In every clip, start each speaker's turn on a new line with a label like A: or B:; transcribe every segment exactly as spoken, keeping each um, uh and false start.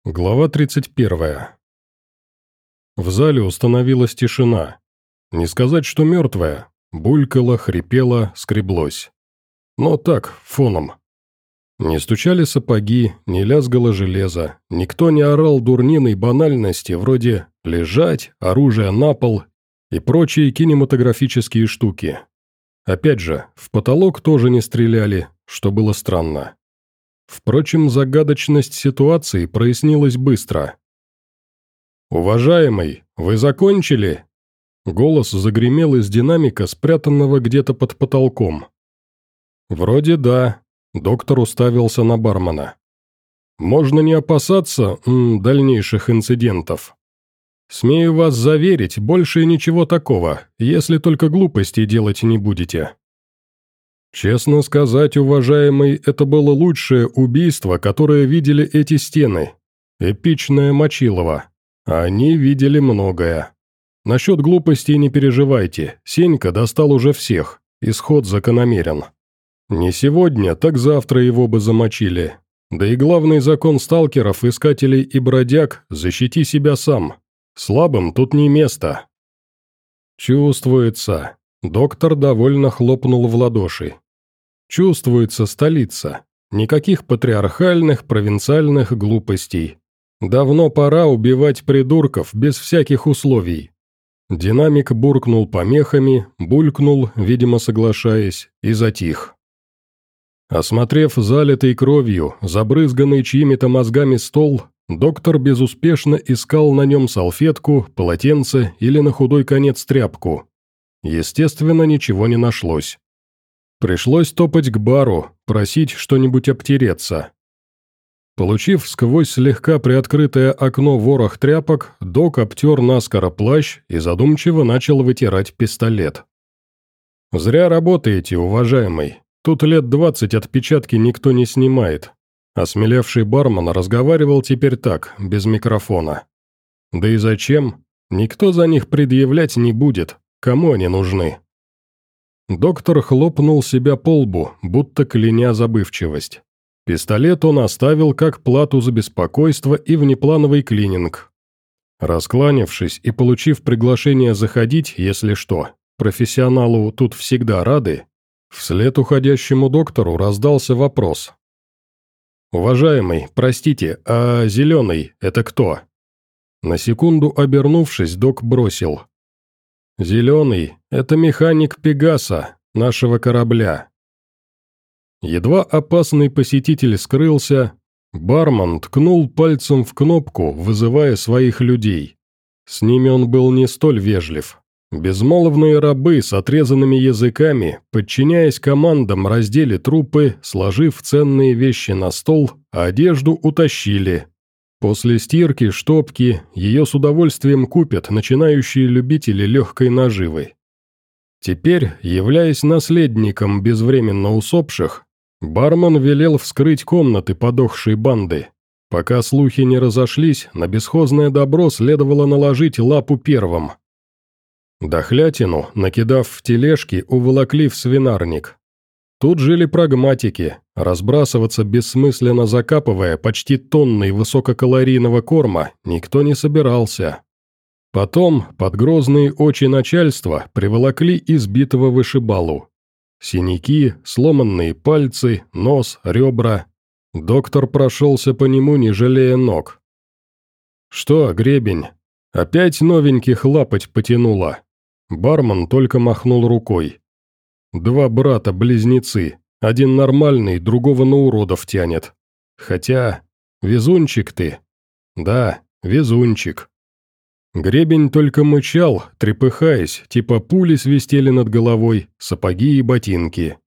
A: Глава тридцать первая. В зале установилась тишина. Не сказать, что мертвая. Булькало, хрипело, скреблось. Но так, фоном. Не стучали сапоги, не лязгало железо, никто не орал дурниной банальности вроде «лежать», «оружие на пол» и прочие кинематографические штуки. Опять же, в потолок тоже не стреляли, что было странно. Впрочем, загадочность ситуации прояснилась быстро. «Уважаемый, вы закончили?» Голос загремел из динамика, спрятанного где-то под потолком. «Вроде да», — доктор уставился на бармена. «Можно не опасаться м, дальнейших инцидентов. Смею вас заверить, больше ничего такого, если только глупостей делать не будете». «Честно сказать, уважаемый, это было лучшее убийство, которое видели эти стены. Эпичное Мочилово. А они видели многое. Насчет глупостей не переживайте, Сенька достал уже всех, исход закономерен. Не сегодня, так завтра его бы замочили. Да и главный закон сталкеров, искателей и бродяг – защити себя сам. Слабым тут не место». «Чувствуется». Доктор довольно хлопнул в ладоши. «Чувствуется столица. Никаких патриархальных, провинциальных глупостей. Давно пора убивать придурков без всяких условий». Динамик буркнул помехами, булькнул, видимо соглашаясь, и затих. Осмотрев залитый кровью, забрызганный чьими-то мозгами стол, доктор безуспешно искал на нем салфетку, полотенце или на худой конец тряпку. Естественно, ничего не нашлось. Пришлось топать к бару, просить что-нибудь обтереться. Получив сквозь слегка приоткрытое окно ворох тряпок, док обтер наскоро плащ и задумчиво начал вытирать пистолет. «Зря работаете, уважаемый. Тут лет двадцать отпечатки никто не снимает». Осмелевший бармен разговаривал теперь так, без микрофона. «Да и зачем? Никто за них предъявлять не будет. Кому они нужны?» Доктор хлопнул себя по лбу, будто кляня забывчивость. Пистолет он оставил как плату за беспокойство и внеплановый клининг. Раскланившись и получив приглашение заходить, если что, профессионалу тут всегда рады, вслед уходящему доктору раздался вопрос. «Уважаемый, простите, а зеленый – это кто?» На секунду обернувшись, док бросил. «Зеленый – это механик Пегаса, нашего корабля». Едва опасный посетитель скрылся, бармен ткнул пальцем в кнопку, вызывая своих людей. С ними он был не столь вежлив. Безмолвные рабы с отрезанными языками, подчиняясь командам, раздели трупы, сложив ценные вещи на стол, а одежду утащили. После стирки, штопки, ее с удовольствием купят начинающие любители легкой наживы. Теперь, являясь наследником безвременно усопших, бармен велел вскрыть комнаты подохшей банды. Пока слухи не разошлись, на бесхозное добро следовало наложить лапу первым. Дохлятину, накидав в тележки, уволокли в свинарник. Тут жили прагматики, разбрасываться бессмысленно закапывая почти тонной высококалорийного корма никто не собирался. Потом, под грозные очи начальства, приволокли избитого вышибалу. Синяки, сломанные пальцы, нос, ребра. Доктор прошелся по нему, не жалея ног. «Что, гребень, опять новеньких лапать потянуло?» Бармен только махнул рукой. «Два брата-близнецы, один нормальный, другого на уродов тянет. Хотя, везунчик ты. Да, везунчик». Гребень только мычал, трепыхаясь, типа пули свистели над головой, сапоги и ботинки.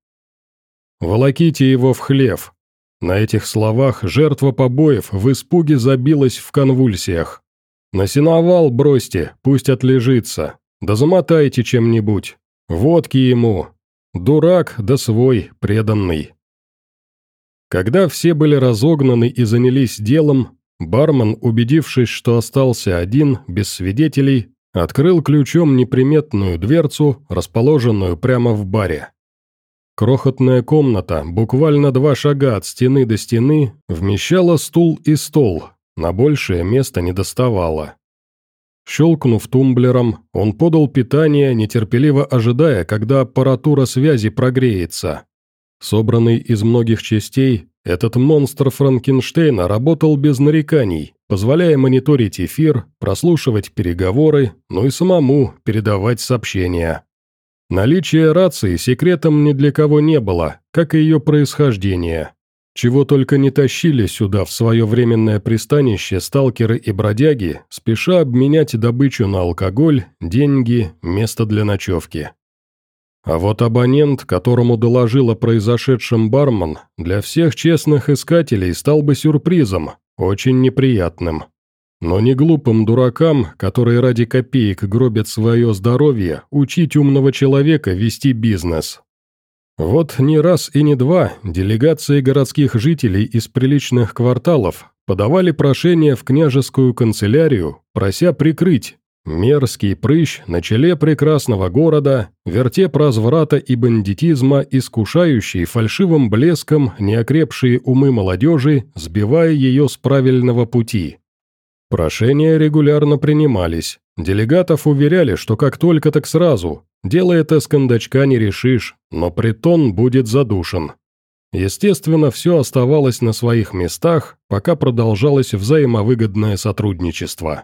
A: «Волоките его в хлев». На этих словах жертва побоев в испуге забилась в конвульсиях. «На сеновал бросьте, пусть отлежится. Да замотайте чем-нибудь. Водки ему. Дурак, да свой, преданный». Когда все были разогнаны и занялись делом, бармен, убедившись, что остался один, без свидетелей, открыл ключом неприметную дверцу, расположенную прямо в баре. Крохотная комната, буквально два шага от стены до стены, вмещала стул и стол, на большее место не доставало. Щелкнув тумблером, он подал питание, нетерпеливо ожидая, когда аппаратура связи прогреется. Собранный из многих частей, этот монстр Франкенштейна работал без нареканий, позволяя мониторить эфир, прослушивать переговоры, ну и самому передавать сообщения. Наличие рации секретом ни для кого не было, как и ее происхождение. Чего только не тащили сюда в свое временное пристанище сталкеры и бродяги, спеша обменять добычу на алкоголь, деньги, место для ночевки. А вот абонент, которому доложил о произошедшем бармен, для всех честных искателей стал бы сюрпризом, очень неприятным. Но не глупым дуракам, которые ради копеек гробят свое здоровье, учить умного человека вести бизнес. Вот не раз и не два делегации городских жителей из приличных кварталов подавали прошение в княжескую канцелярию, прося прикрыть мерзкий прыщ на челе прекрасного города, вертеп разврата и бандитизма, искушающий фальшивым блеском неокрепшие умы молодежи, сбивая ее с правильного пути. Прошения регулярно принимались. Делегатов уверяли, что как только, так сразу. Дело это с кондачка не решишь, но притон будет задушен. Естественно, все оставалось на своих местах, пока продолжалось взаимовыгодное сотрудничество.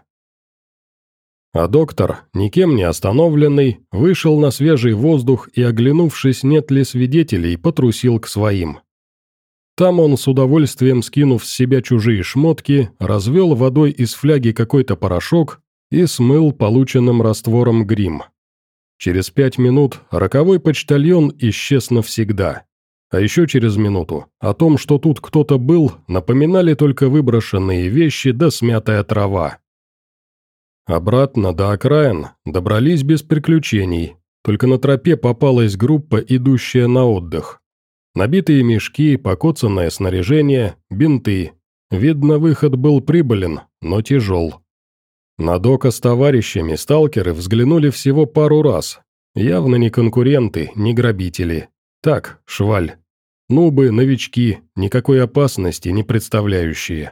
A: А доктор, никем не остановленный, вышел на свежий воздух и, оглянувшись, нет ли свидетелей, потрусил к своим. Там он, с удовольствием скинув с себя чужие шмотки, развел водой из фляги какой-то порошок и смыл полученным раствором грим. Через пять минут роковой почтальон исчез навсегда. А еще через минуту о том, что тут кто-то был, напоминали только выброшенные вещи да смятая трава. Обратно до окраин добрались без приключений, только на тропе попалась группа, идущая на отдых. Набитые мешки, покоцанное снаряжение, бинты. Видно, выход был прибылен, но тяжел. На Дока с товарищами сталкеры взглянули всего пару раз. Явно не конкуренты, не грабители. Так, шваль. Нубы, новички, никакой опасности не представляющие.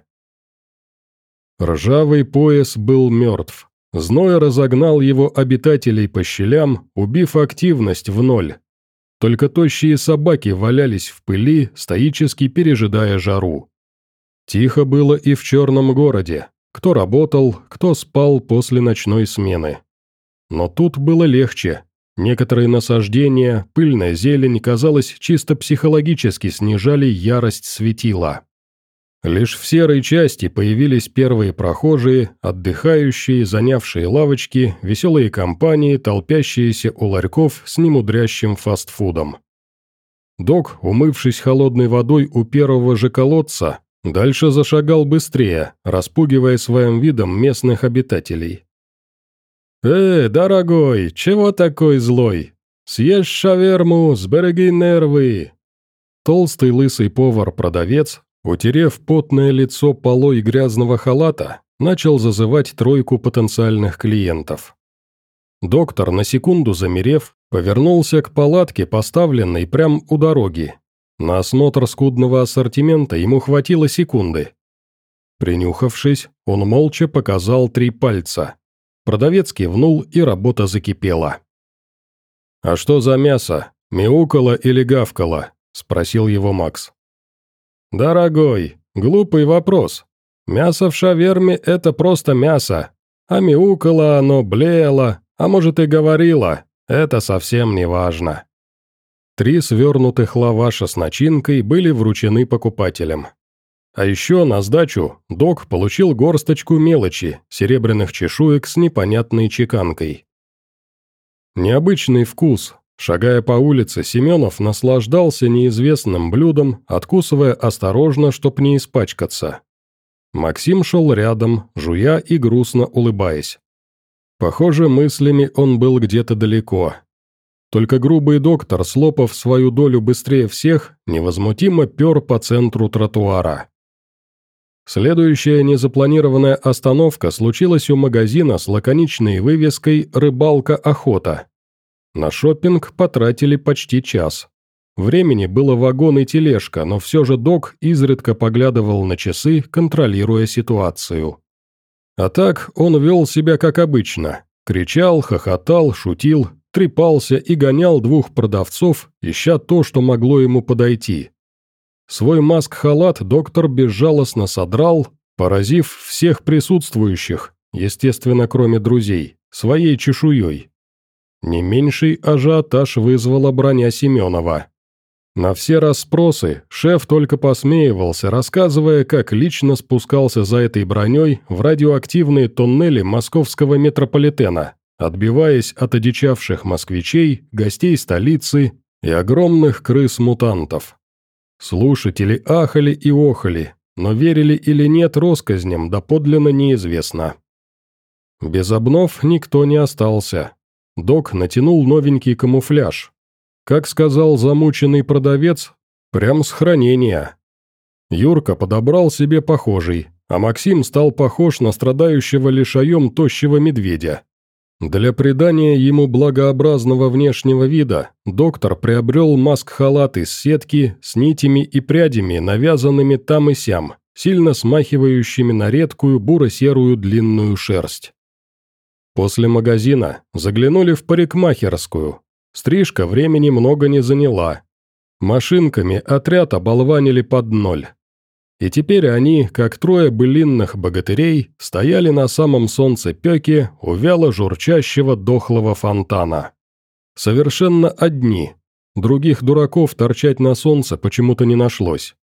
A: Ржавый пояс был мертв. Зной разогнал его обитателей по щелям, убив активность в ноль. Только тощие собаки валялись в пыли, стоически пережидая жару. Тихо было и в черном городе. Кто работал, кто спал после ночной смены. Но тут было легче. Некоторые насаждения, пыльная зелень, казалось, чисто психологически снижали ярость светила. Лишь в серой части появились первые прохожие, отдыхающие, занявшие лавочки, веселые компании, толпящиеся у ларьков с немудрящим фастфудом. Док, умывшись холодной водой у первого же колодца, дальше зашагал быстрее, распугивая своим видом местных обитателей. «Э, дорогой, чего такой злой? Съешь шаверму, сбереги нервы!» Толстый лысый повар-продавец, утерев потное лицо полой грязного халата, начал зазывать тройку потенциальных клиентов. Доктор, на секунду замерев, повернулся к палатке, поставленной прямо у дороги. На осмотр скудного ассортимента ему хватило секунды. Принюхавшись, он молча показал три пальца. Продавец кивнул, и работа закипела. «А что за мясо? Мяукало или гавкало?» – спросил его Макс. «Дорогой, глупый вопрос. Мясо в шаверме – это просто мясо. А мяукало оно, блеяло, а может и говорило. Это совсем не важно». Три свернутых лаваша с начинкой были вручены покупателям. А еще на сдачу Док получил горсточку мелочи, серебряных чешуек с непонятной чеканкой. Необычный вкус. Шагая по улице, Семенов наслаждался неизвестным блюдом, откусывая осторожно, чтоб не испачкаться. Максим шел рядом, жуя и грустно улыбаясь. Похоже, мыслями он был где-то далеко. Только грубый доктор, слопав свою долю быстрее всех, невозмутимо пер по центру тротуара. Следующая незапланированная остановка случилась у магазина с лаконичной вывеской «Рыбалка-охота». На шопинг потратили почти час. Времени было вагон и тележка, но все же док изредка поглядывал на часы, контролируя ситуацию. А так он вел себя как обычно. Кричал, хохотал, шутил, трепался и гонял двух продавцов, ища то, что могло ему подойти. Свой маск-халат доктор безжалостно содрал, поразив всех присутствующих, естественно, кроме друзей, своей чешуей. Не меньший ажиотаж вызвала броня Семенова. На все расспросы шеф только посмеивался, рассказывая, как лично спускался за этой броней в радиоактивные тоннели московского метрополитена, отбиваясь от одичавших москвичей, гостей столицы и огромных крыс-мутантов. Слушатели ахали и охали, но верили или нет россказням, доподлинно неизвестно. Без обнов никто не остался. Док натянул новенький камуфляж. Как сказал замученный продавец, прям с хранения. Юрка подобрал себе похожий, а Максим стал похож на страдающего лишаем тощего медведя. Для придания ему благообразного внешнего вида доктор приобрел маск-халат из сетки с нитями и прядями, навязанными там и сям, сильно смахивающими на редкую буро-серую длинную шерсть. После магазина заглянули в парикмахерскую. Стрижка времени много не заняла. Машинками отряд оболванили под ноль. И теперь они, как трое былинных богатырей, стояли на самом солнцепеке у вяло журчащего дохлого фонтана. Совершенно одни. Других дураков торчать на солнце почему-то не нашлось.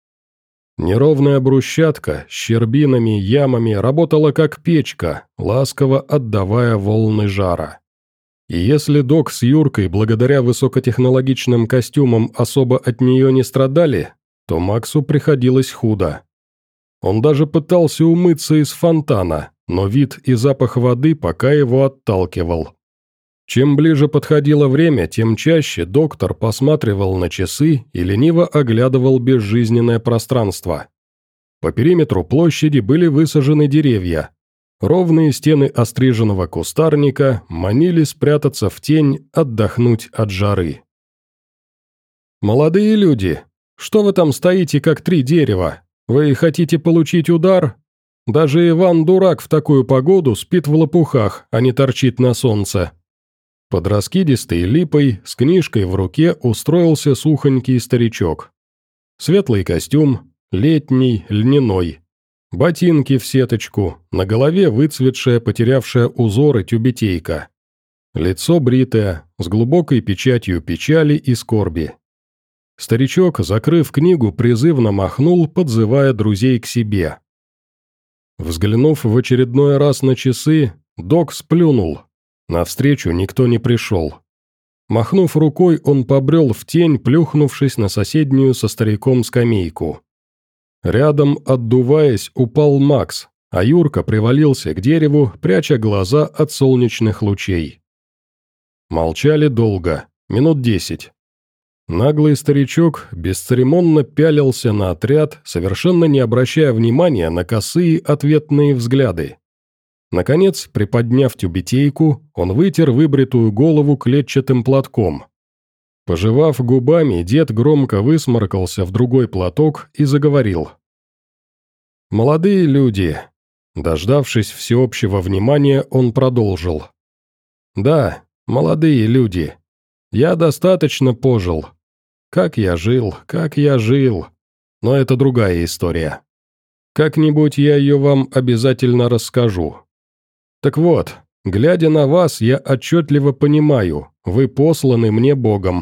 A: Неровная брусчатка с щербинами, ямами работала как печка, ласково отдавая волны жара. И если док с Юркой благодаря высокотехнологичным костюмам особо от нее не страдали, то Максу приходилось худо. Он даже пытался умыться из фонтана, но вид и запах воды пока его отталкивал. Чем ближе подходило время, тем чаще доктор посматривал на часы и лениво оглядывал безжизненное пространство. По периметру площади были высажены деревья. Ровные стены остриженного кустарника манили спрятаться в тень, отдохнуть от жары. «Молодые люди, что вы там стоите, как три дерева? Вы хотите получить удар? Даже Иван-дурак в такую погоду спит в лопухах, а не торчит на солнце». Под раскидистой липой с книжкой в руке устроился сухонький старичок. Светлый костюм, летний, льняной. Ботинки в сеточку, на голове выцветшая, потерявшая узоры тюбетейка. Лицо бритое, с глубокой печатью печали и скорби. Старичок, закрыв книгу, призывно махнул, подзывая друзей к себе. Взглянув в очередной раз на часы, док сплюнул. Навстречу никто не пришел. Махнув рукой, он побрел в тень, плюхнувшись на соседнюю со стариком скамейку. Рядом, отдуваясь, упал Макс, а Юрка привалился к дереву, пряча глаза от солнечных лучей. Молчали долго, минут десять. Наглый старичок бесцеремонно пялился на отряд, совершенно не обращая внимания на косые ответные взгляды. Наконец, приподняв тюбетейку, он вытер выбритую голову клетчатым платком. Пожевав губами, дед громко высморкался в другой платок и заговорил. «Молодые люди». Дождавшись всеобщего внимания, он продолжил. «Да, молодые люди. Я достаточно пожил. Как я жил, как я жил. Но это другая история. Как-нибудь я ее вам обязательно расскажу. Так вот, глядя на вас, я отчетливо понимаю, вы посланы мне Богом».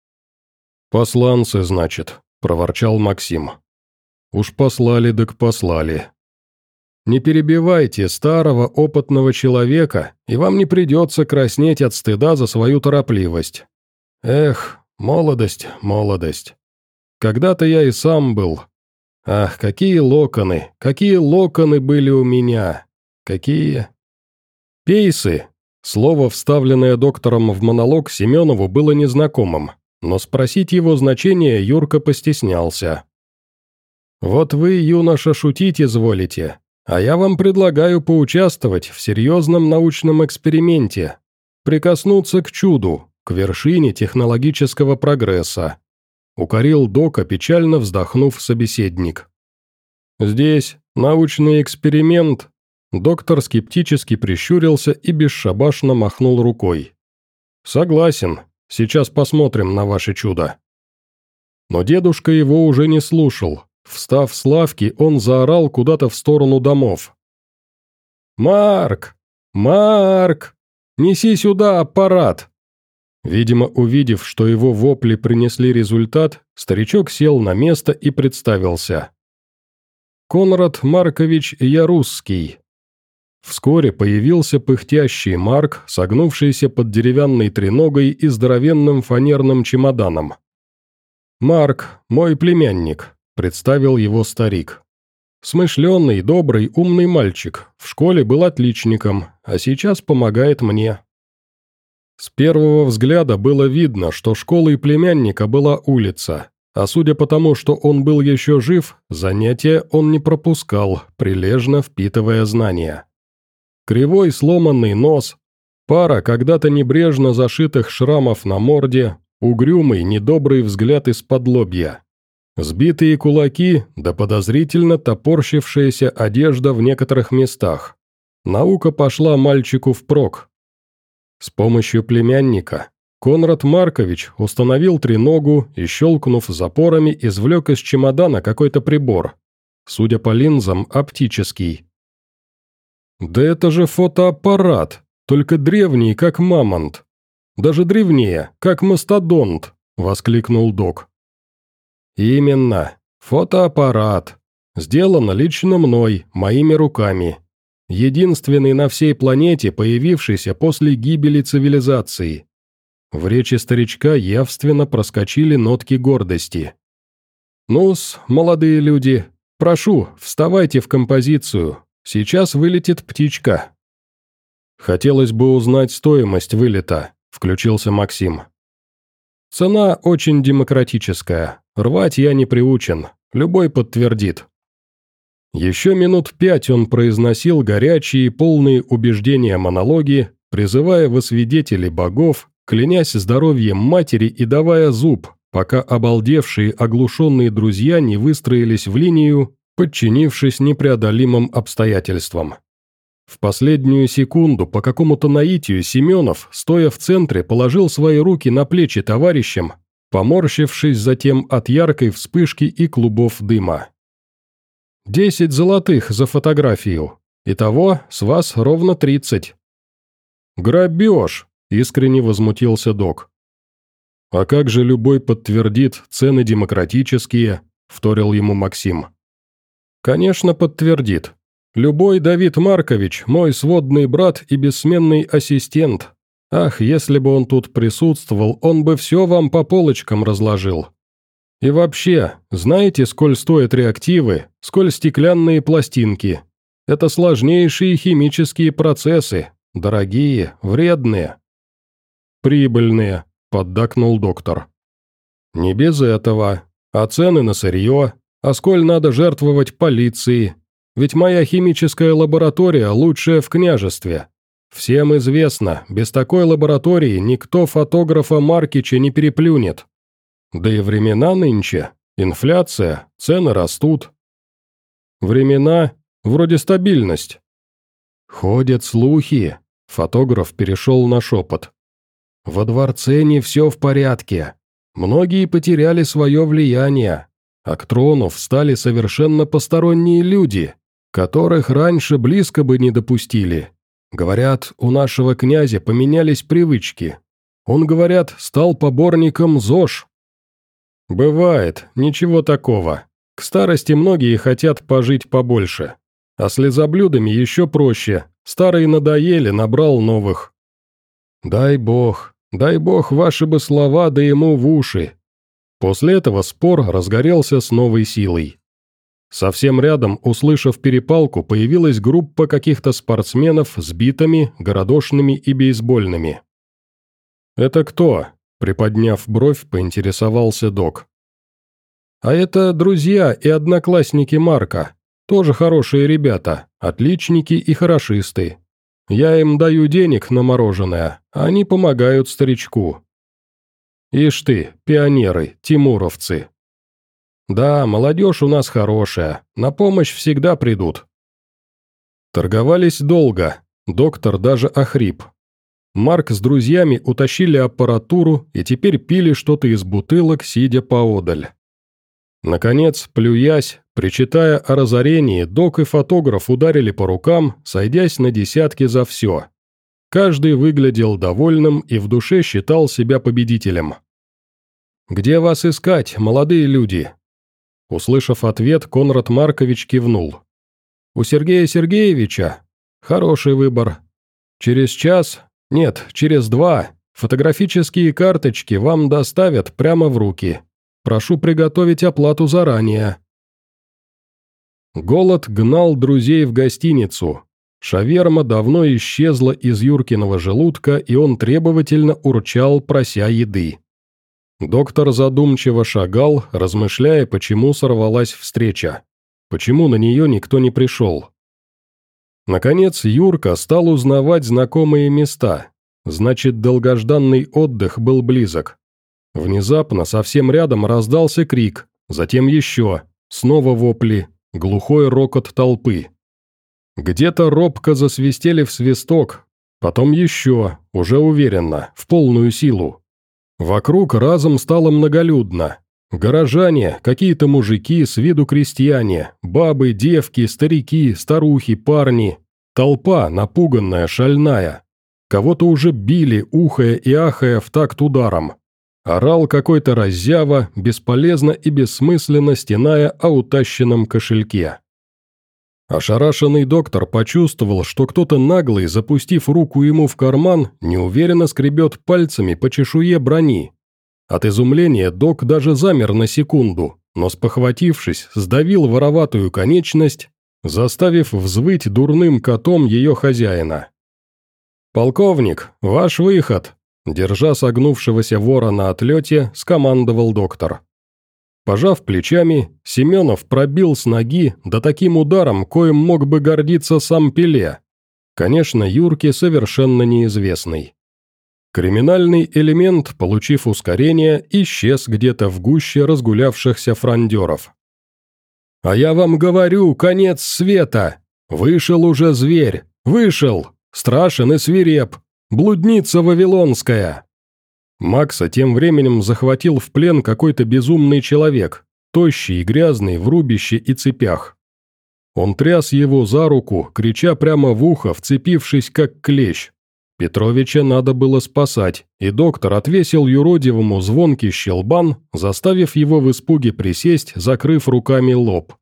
A: «Посланцы, значит», – проворчал Максим. «Уж послали, так послали. Не перебивайте старого опытного человека, и вам не придется краснеть от стыда за свою торопливость. Эх, молодость, молодость. Когда-то я и сам был. Ах, какие локоны, какие локоны были у меня. Какие...» «Пейсы». Слово, вставленное доктором в монолог, Семенову было незнакомым, но спросить его значение Юрка постеснялся. «Вот вы, юноша, шутить изволите, а я вам предлагаю поучаствовать в серьезном научном эксперименте, прикоснуться к чуду, к вершине технологического прогресса, — укорил Дока, печально вздохнув собеседник. «Здесь научный эксперимент». Доктор скептически прищурился и бесшабашно махнул рукой. «Согласен, сейчас посмотрим на ваше чудо». Но дедушка его уже не слушал. Встав с лавки, он заорал куда-то в сторону домов. «Марк! Марк! Неси сюда аппарат!» Видимо, увидев, что его вопли принесли результат, старичок сел на место и представился. «Конрад Маркович Ярусский». Вскоре появился пыхтящий Марк, согнувшийся под деревянной треногой и здоровенным фанерным чемоданом. «Марк, мой племянник», — представил его старик. «Смышленый, добрый, умный мальчик, в школе был отличником, а сейчас помогает мне». С первого взгляда было видно, что школой племянника была улица, а судя по тому, что он был еще жив, занятия он не пропускал, прилежно впитывая знания. Кривой сломанный нос, пара когда-то небрежно зашитых шрамов на морде, угрюмый, недобрый взгляд из-под лобья. Сбитые кулаки, да подозрительно топорщившаяся одежда в некоторых местах. Наука пошла мальчику впрок. С помощью племянника Конрад Маркович установил треногу и, щелкнув запорами, извлек из чемодана какой-то прибор. Судя по линзам, оптический. «Да это же фотоаппарат, только древний, как мамонт. Даже древнее, как мастодонт», — воскликнул док. «Именно, фотоаппарат. Сделано лично мной, моими руками. Единственный на всей планете, появившийся после гибели цивилизации». В речи старичка явственно проскочили нотки гордости. «Ну-с, молодые люди, прошу, вставайте в композицию. Сейчас вылетит птичка». «Хотелось бы узнать стоимость вылета», — включился Максим. «Цена очень демократическая. Рвать я не приучен. Любой подтвердит». Еще минут пять он произносил горячие, полные убеждения монологи, призывая во свидетели богов, клянясь здоровьем матери и давая зуб, пока обалдевшие, оглушенные друзья не выстроились в линию, подчинившись непреодолимым обстоятельствам. В последнюю секунду по какому-то наитию Семенов, стоя в центре, положил свои руки на плечи товарищам, поморщившись затем от яркой вспышки и клубов дыма. «Десять золотых за фотографию. Итого с вас ровно тридцать». «Грабеж!» – искренне возмутился док. «А как же любой подтвердит, цены демократические?» – вторил ему Максим. «Конечно, подтвердит. Любой Давид Маркович, мой сводный брат и бессменный ассистент. Ах, если бы он тут присутствовал, он бы все вам по полочкам разложил. И вообще, знаете, сколь стоят реактивы, сколь стеклянные пластинки? Это сложнейшие химические процессы, дорогие, вредные». «Прибыльные», – поддакнул доктор. «Не без этого. А цены на сырье? А сколь надо жертвовать полиции? Ведь моя химическая лаборатория лучшая в княжестве. Всем известно, без такой лаборатории никто фотографа Маркича не переплюнет. Да и времена нынче, инфляция, цены растут». «Времена? Вроде стабильность». «Ходят слухи», – фотограф перешел на шепот. «Во дворце не все в порядке. Многие потеряли свое влияние, а к трону встали совершенно посторонние люди, которых раньше близко бы не допустили. Говорят, у нашего князя поменялись привычки. Он, говорят, стал поборником ЗОЖ». «Бывает, ничего такого. К старости многие хотят пожить побольше. А с лизоблюдами еще проще. Старые надоели, набрал новых». «Дай бог, дай бог ваши бы слова, да ему в уши». После этого спор разгорелся с новой силой. Совсем рядом, услышав перепалку, появилась группа каких-то спортсменов с битами, городошными и бейсбольными. «Это кто?» – приподняв бровь, поинтересовался док. «А это друзья и одноклассники Марка. Тоже хорошие ребята, отличники и хорошисты. Я им даю денег на мороженое, а они помогают старичку». Ишь ты, пионеры, тимуровцы. Да, молодежь у нас хорошая, на помощь всегда придут. Торговались долго, доктор даже охрип. Марк с друзьями утащили аппаратуру и теперь пили что-то из бутылок, сидя поодаль. Наконец, плюясь, причитая о разорении, док и фотограф ударили по рукам, сойдясь на десятки за все. Каждый выглядел довольным и в душе считал себя победителем. «Где вас искать, молодые люди?» Услышав ответ, Конрад Маркович кивнул. «У Сергея Сергеевича? Хороший выбор. Через час, нет, через два, фотографические карточки вам доставят прямо в руки. Прошу приготовить оплату заранее». Голод гнал друзей в гостиницу. Шаверма давно исчезла из Юркиного желудка, и он требовательно урчал, прося еды. Доктор задумчиво шагал, размышляя, почему сорвалась встреча. Почему на нее никто не пришел. Наконец Юрка стал узнавать знакомые места. Значит, долгожданный отдых был близок. Внезапно совсем рядом раздался крик, затем еще, снова вопли, глухой рокот толпы. Где-то робко засвистели в свисток, потом еще, уже уверенно, в полную силу. Вокруг разом стало многолюдно. Горожане, какие-то мужики, с виду крестьяне, бабы, девки, старики, старухи, парни. Толпа, напуганная, шальная. Кого-то уже били, ухая и ахая в такт ударом. Орал какой-то раззява, бесполезно и бессмысленно стеная о утащенном кошельке. Ошарашенный доктор почувствовал, что кто-то наглый, запустив руку ему в карман, неуверенно скребет пальцами по чешуе брони. От изумления док даже замер на секунду, но, спохватившись, сдавил вороватую конечность, заставив взвыть дурным котом ее хозяина. «Полковник, ваш выход!» Держа согнувшегося вора на отлете, скомандовал доктор. Пожав плечами, Семенов пробил с ноги, да таким ударом, коим мог бы гордиться сам Пеле. Конечно, Юрке совершенно неизвестный. Криминальный элемент, получив ускорение, исчез где-то в гуще разгулявшихся фрондеров. «А я вам говорю, конец света! Вышел уже зверь! Вышел! Страшен и свиреп! Блудница вавилонская!» Макса тем временем захватил в плен какой-то безумный человек, тощий и грязный, в рубище и цепях. Он тряс его за руку, крича прямо в ухо, вцепившись как клещ. Петровича надо было спасать, и доктор отвесил юродивому звонкий щелбан, заставив его в испуге присесть, закрыв руками лоб.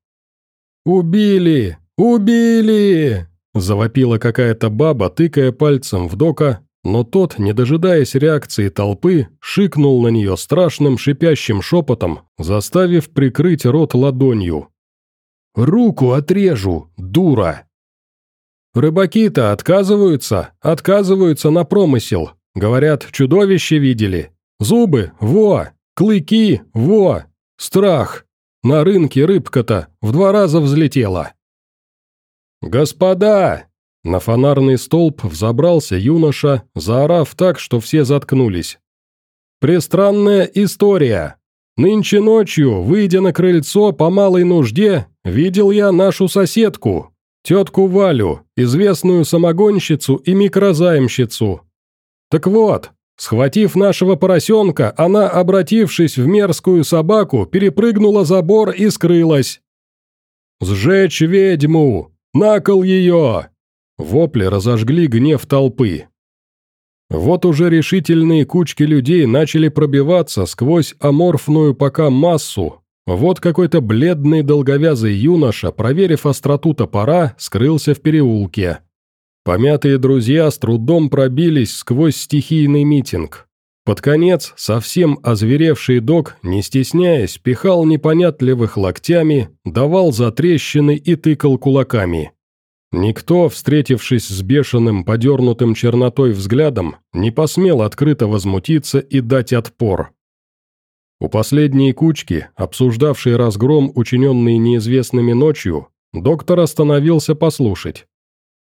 A: «Убили! Убили!» – завопила какая-то баба, тыкая пальцем в дока, но тот, не дожидаясь реакции толпы, шикнул на нее страшным шипящим шепотом, заставив прикрыть рот ладонью. «Руку отрежу, дура!» «Рыбаки-то отказываются, отказываются на промысел. Говорят, чудовище видели. Зубы, во! Клыки, во! Страх! На рынке рыбка-то в два раза взлетела!» «Господа!» На фонарный столб взобрался юноша, заорав так, что все заткнулись. «Престранная история. Нынче ночью, выйдя на крыльцо по малой нужде, видел я нашу соседку, тетку Валю, известную самогонщицу и микрозаймщицу. Так вот, схватив нашего поросенка, она, обратившись в мерзкую собаку, перепрыгнула забор и скрылась. «Сжечь ведьму! На кол ее!» Вопли разожгли гнев толпы. Вот уже решительные кучки людей начали пробиваться сквозь аморфную пока массу. Вот какой-то бледный долговязый юноша, проверив остроту топора, скрылся в переулке. Помятые друзья с трудом пробились сквозь стихийный митинг. Под конец совсем озверевший док, не стесняясь, пихал непонятливых локтями, давал затрещины и тыкал кулаками. Никто, встретившись с бешеным, подернутым чернотой взглядом, не посмел открыто возмутиться и дать отпор. У последней кучки, обсуждавшей разгром, учиненный неизвестными ночью, доктор остановился послушать.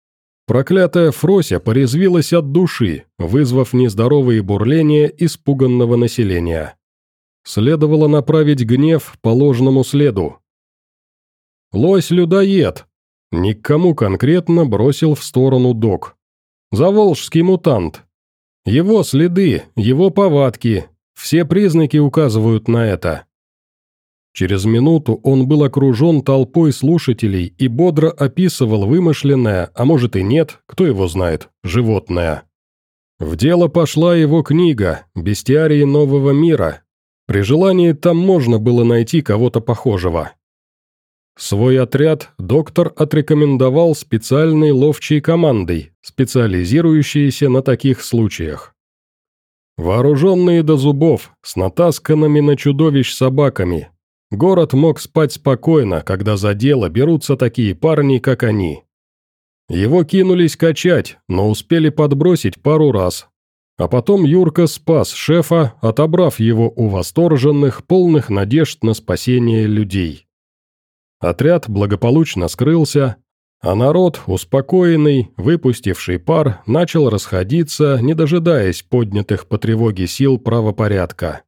A: Проклятая Фрося порезвилась от души, вызвав нездоровые бурления испуганного населения. Следовало направить гнев по ложному следу. «Лось-людоед!» – ни к кому конкретно бросил в сторону док. «Заволжский мутант. Его следы, его повадки, все признаки указывают на это». Через минуту он был окружен толпой слушателей и бодро описывал вымышленное, а может и нет, кто его знает, животное. В дело пошла его книга «Бестиарии нового мира». При желании там можно было найти кого-то похожего. Свой отряд доктор отрекомендовал специальной ловчей командой, специализирующейся на таких случаях. Вооруженные до зубов, с натасканными на чудовищ собаками, город мог спать спокойно, когда за дело берутся такие парни, как они. Его кинулись качать, но успели подбросить пару раз. А потом Юрка спас шефа, отобрав его у восторженных, полных надежд на спасение людей. Отряд благополучно скрылся, а народ, успокоенный, выпустивший пар, начал расходиться, не дожидаясь поднятых по тревоге сил правопорядка.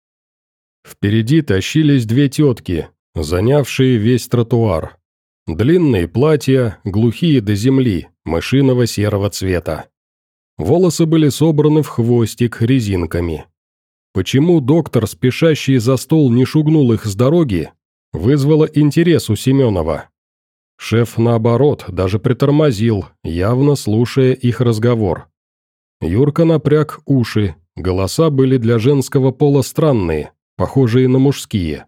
A: Впереди тащились две тетки, занявшие весь тротуар. Длинные платья, глухие до земли, мышиного серого цвета. Волосы были собраны в хвостик резинками. Почему доктор, спешащий за стол, не шугнул их с дороги, вызвало интерес у Семенова. Шеф, наоборот, даже притормозил, явно слушая их разговор. Юрка напряг уши, голоса были для женского пола странные, похожие на мужские.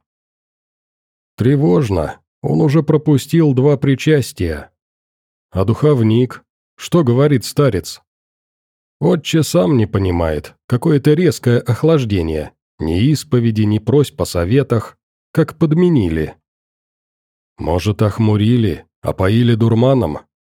A: Тревожно, он уже пропустил два причастия. А духовник? Что говорит старец? Отче сам не понимает, какое-то резкое охлаждение, ни исповеди, ни просьб о советах, как подменили. Может, охмурили, опоили дурманом?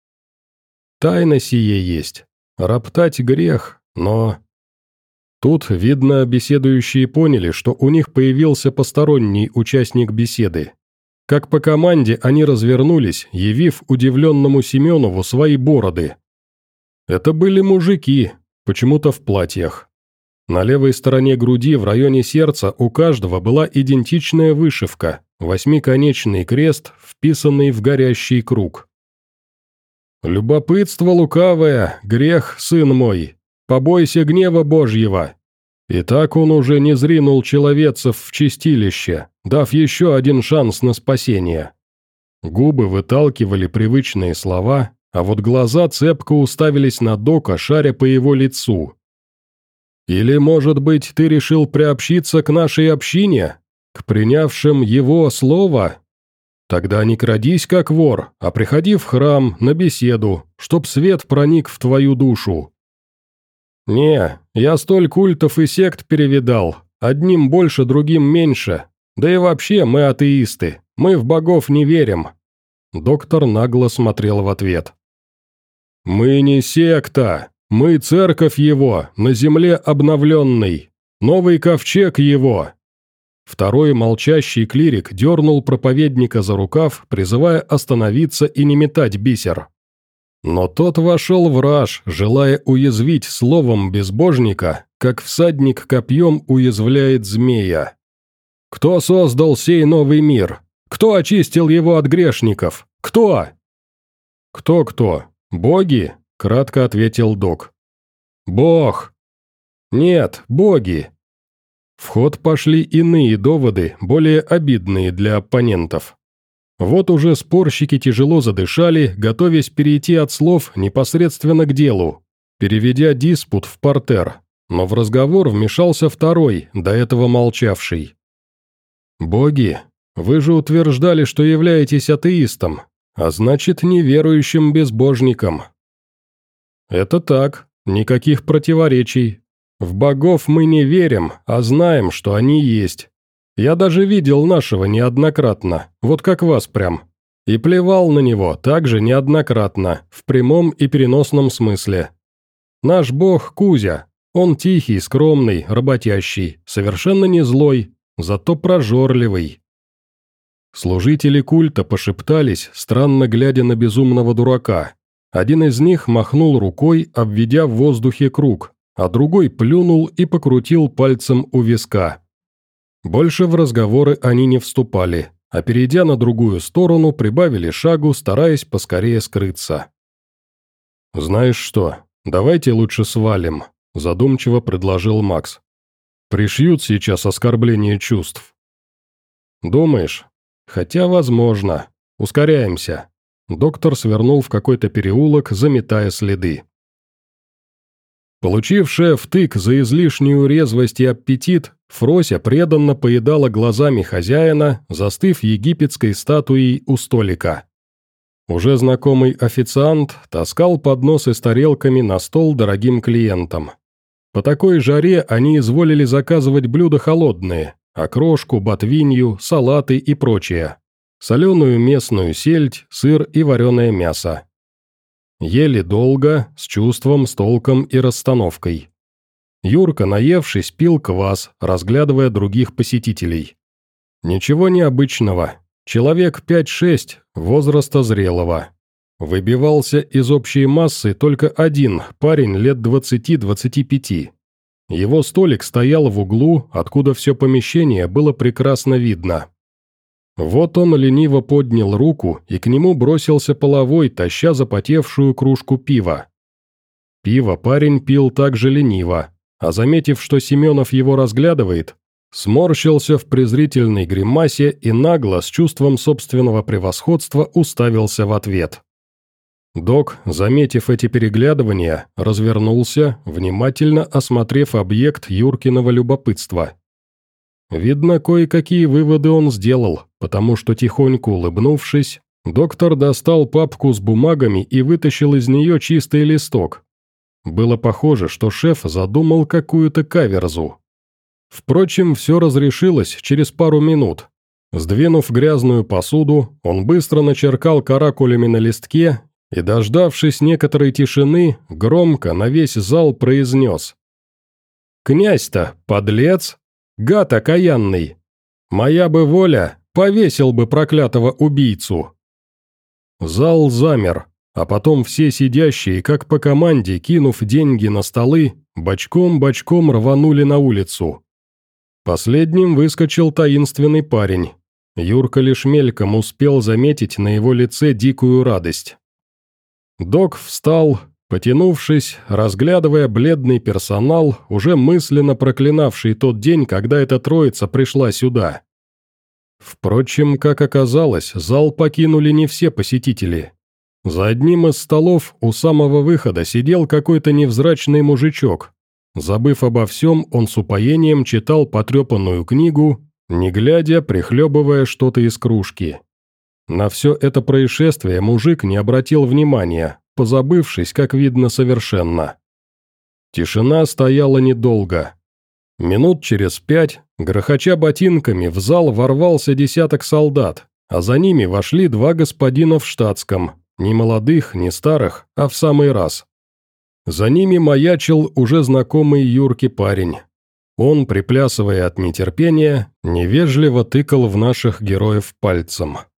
A: Тайна сие есть, роптать грех, но... Тут, видно, беседующие поняли, что у них появился посторонний участник беседы. Как по команде они развернулись, явив удивленному Семенову свои бороды. Это были мужики, почему-то в платьях. На левой стороне груди в районе сердца у каждого была идентичная вышивка, восьмиконечный крест, вписанный в горящий круг. «Любопытство лукавое, грех, сын мой, побойся гнева Божьего». И так он уже не зринул человецев в чистилище, дав еще один шанс на спасение. Губы выталкивали привычные слова, а вот глаза цепко уставились на Дока, шаря по его лицу. «Или, может быть, ты решил приобщиться к нашей общине? К принявшим его слово? Тогда не крадись как вор, а приходи в храм на беседу, чтоб свет проник в твою душу». «Не, я столь культов и сект перевидал, одним больше, другим меньше. Да и вообще мы атеисты, мы в богов не верим». Доктор нагло смотрел в ответ. «Мы не секта, мы церковь его, на земле обновленной, новый ковчег его». Второй молчащий клирик дернул проповедника за рукав, призывая остановиться и не метать бисер. Но тот вошел в раж, желая уязвить словом безбожника, как всадник копьем уязвляет змея. «Кто создал сей новый мир? Кто очистил его от грешников? Кто?» «Кто-кто? Боги?» – кратко ответил Док. «Бог!» «Нет, боги!» В ход пошли иные доводы, более обидные для оппонентов. Вот уже спорщики тяжело задышали, готовясь перейти от слов непосредственно к делу, переведя диспут в партер, но в разговор вмешался второй, до этого молчавший. «Боги, вы же утверждали, что являетесь атеистом, а значит, неверующим безбожником». «Это так, никаких противоречий. В богов мы не верим, а знаем, что они есть. Я даже видел нашего неоднократно, вот как вас прям. И плевал на него также неоднократно, в прямом и переносном смысле. Наш бог Кузя, он тихий, скромный, работящий, совершенно не злой, зато прожорливый». Служители культа пошептались, странно глядя на безумного дурака, Один из них махнул рукой, обведя в воздухе круг, а другой плюнул и покрутил пальцем у виска. Больше в разговоры они не вступали, а перейдя на другую сторону, прибавили шагу, стараясь поскорее скрыться. «Знаешь что, давайте лучше свалим», – задумчиво предложил Макс. «Пришьют сейчас оскорбление чувств». «Думаешь? Хотя, возможно. Ускоряемся». Доктор свернул в какой-то переулок, заметая следы. Получившая втык за излишнюю резвость и аппетит, Фрося преданно поедала глазами хозяина, застыв египетской статуей у столика. Уже знакомый официант таскал подносы с тарелками на стол дорогим клиентам. По такой жаре они изволили заказывать блюда холодные – окрошку, ботвинью, салаты и прочее. Соленую местную сельдь, сыр и вареное мясо. Ели долго, с чувством, с толком и расстановкой. Юрка, наевшись, пил квас, разглядывая других посетителей. Ничего необычного. Человек пять-шесть, возраста зрелого. Выбивался из общей массы только один, парень лет двадцати-двадцати пяти. Его столик стоял в углу, откуда все помещение было прекрасно видно. Вот он лениво поднял руку, и к нему бросился половой, таща запотевшую кружку пива. Пиво парень пил так же лениво, а заметив, что Семенов его разглядывает, сморщился в презрительной гримасе и нагло, с чувством собственного превосходства, уставился в ответ. Док, заметив эти переглядывания, развернулся, внимательно осмотрев объект Юркиного любопытства. Видно, кое-какие выводы он сделал, потому что, тихонько улыбнувшись, доктор достал папку с бумагами и вытащил из нее чистый листок. Было похоже, что шеф задумал какую-то каверзу. Впрочем, все разрешилось через пару минут. Сдвинув грязную посуду, он быстро начеркал каракулями на листке и, дождавшись некоторой тишины, громко на весь зал произнес: «Князь-то, подлец! Гад окаянный! Моя бы воля, повесил бы проклятого убийцу!» Зал замер, а потом все сидящие, как по команде, кинув деньги на столы, бочком-бочком рванули на улицу. Последним выскочил таинственный парень. Юрка лишь мельком успел заметить на его лице дикую радость. Док встал, потянувшись, разглядывая бледный персонал, уже мысленно проклинавший тот день, когда эта троица пришла сюда. Впрочем, как оказалось, зал покинули не все посетители. За одним из столов у самого выхода сидел какой-то невзрачный мужичок. Забыв обо всем, он с упоением читал потрепанную книгу, не глядя, прихлебывая что-то из кружки. На все это происшествие мужик не обратил внимания, позабывшись, как видно, совершенно. Тишина стояла недолго. Минут через пять, грохоча ботинками, в зал ворвался десяток солдат, а за ними вошли два господина в штатском, ни молодых, ни старых, а в самый раз. За ними маячил уже знакомый Юрке парень. Он, приплясывая от нетерпения, невежливо тыкал в наших героев пальцем.